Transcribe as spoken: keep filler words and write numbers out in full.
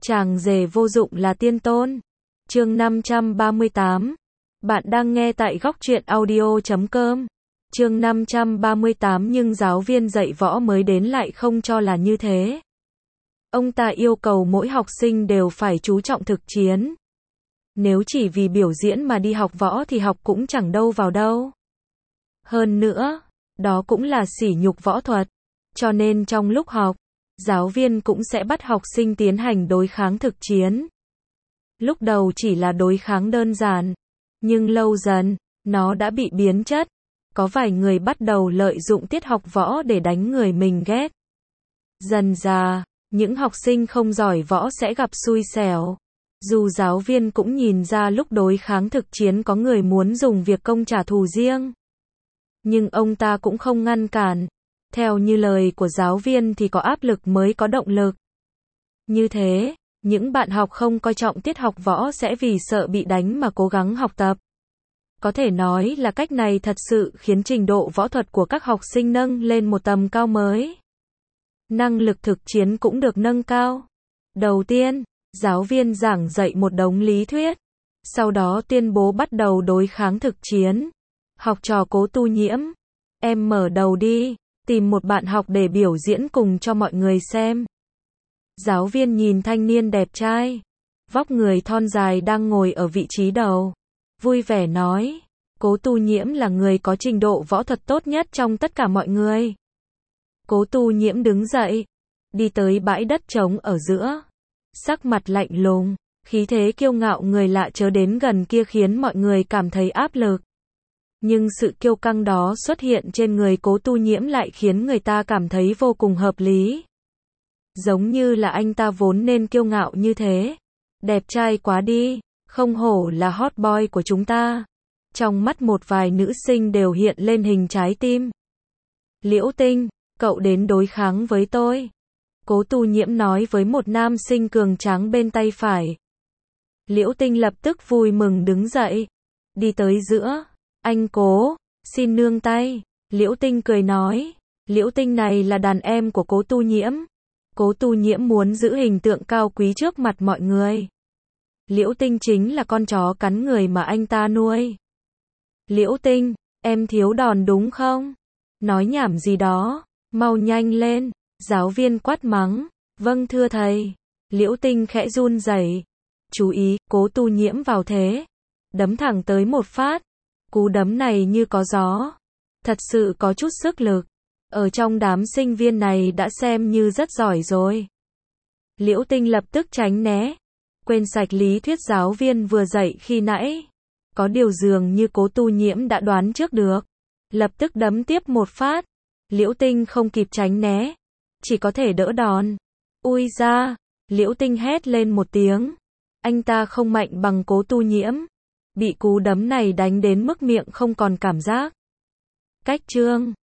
Chàng rể vô dụng là tiên tôn. Chương năm trăm ba mươi tám. Bạn đang nghe tại góc truyện audio chấm com. Chương năm trăm ba mươi tám nhưng giáo viên dạy võ mới đến lại không cho là như thế. Ông ta yêu cầu mỗi học sinh đều phải chú trọng thực chiến. Nếu chỉ vì biểu diễn mà đi học võ thì học cũng chẳng đâu vào đâu. Hơn nữa, đó cũng là sỉ nhục võ thuật. Cho nên trong lúc học, giáo viên cũng sẽ bắt học sinh tiến hành đối kháng thực chiến. Lúc đầu chỉ là đối kháng đơn giản, nhưng lâu dần, nó đã bị biến chất. Có vài người bắt đầu lợi dụng tiết học võ để đánh người mình ghét. Dần dà, những học sinh không giỏi võ sẽ gặp xui xẻo. Dù giáo viên cũng nhìn ra lúc đối kháng thực chiến có người muốn dùng việc công trả thù riêng. Nhưng ông ta cũng không ngăn cản. Theo như lời của giáo viên thì có áp lực mới có động lực. Như thế, những bạn học không coi trọng tiết học võ sẽ vì sợ bị đánh mà cố gắng học tập. Có thể nói là cách này thật sự khiến trình độ võ thuật của các học sinh nâng lên một tầm cao mới. Năng lực thực chiến cũng được nâng cao. Đầu tiên, giáo viên giảng dạy một đống lý thuyết. Sau đó tuyên bố bắt đầu đối kháng thực chiến. Học trò Cố Tu Nhiễm, em mở đầu đi, tìm một bạn học để biểu diễn cùng cho mọi người xem. Giáo viên nhìn thanh niên đẹp trai, vóc người thon dài đang ngồi ở vị trí đầu. Vui vẻ nói, Cố Tu Nhiễm là người có trình độ võ thuật tốt nhất trong tất cả mọi người. Cố Tu Nhiễm đứng dậy, đi tới bãi đất trống ở giữa. Sắc mặt lạnh lùng, khí thế kiêu ngạo người lạ chớ đến gần kia khiến mọi người cảm thấy áp lực. Nhưng sự kiêu căng đó xuất hiện trên người Cố Tu Nhiễm lại khiến người ta cảm thấy vô cùng hợp lý. Giống như là anh ta vốn nên kiêu ngạo như thế. Đẹp trai quá đi, không hổ là hot boy của chúng ta. Trong mắt một vài nữ sinh đều hiện lên hình trái tim. Liễu Tinh, cậu đến đối kháng với tôi. Cố Tu Nhiễm nói với một nam sinh cường tráng bên tay phải. Liễu Tinh lập tức vui mừng đứng dậy, đi tới giữa. Anh Cố, xin nương tay. Liễu Tinh cười nói. Liễu Tinh này là đàn em của Cố Tu Nhiễm. Cố Tu Nhiễm muốn giữ hình tượng cao quý trước mặt mọi người. Liễu Tinh chính là con chó cắn người mà anh ta nuôi. Liễu Tinh, em thiếu đòn đúng không? Nói nhảm gì đó, mau nhanh lên. Giáo viên quát mắng. Vâng thưa thầy. Liễu Tinh khẽ run rẩy. Chú ý, Cố Tu Nhiễm vào thế. Đấm thẳng tới một phát. Cú đấm này như có gió. Thật sự có chút sức lực. Ở trong đám sinh viên này đã xem như rất giỏi rồi. Liễu Tinh lập tức tránh né. Quên sạch lý thuyết giáo viên vừa dạy khi nãy. Có điều dường như Cố Tu Nhiễm đã đoán trước được. Lập tức đấm tiếp một phát. Liễu Tinh không kịp tránh né. Chỉ có thể đỡ đòn. Ui da! Liễu Tinh hét lên một tiếng. Anh ta không mạnh bằng Cố Tu Nhiễm. Bị cú đấm này đánh đến mức miệng không còn cảm giác. Cách chương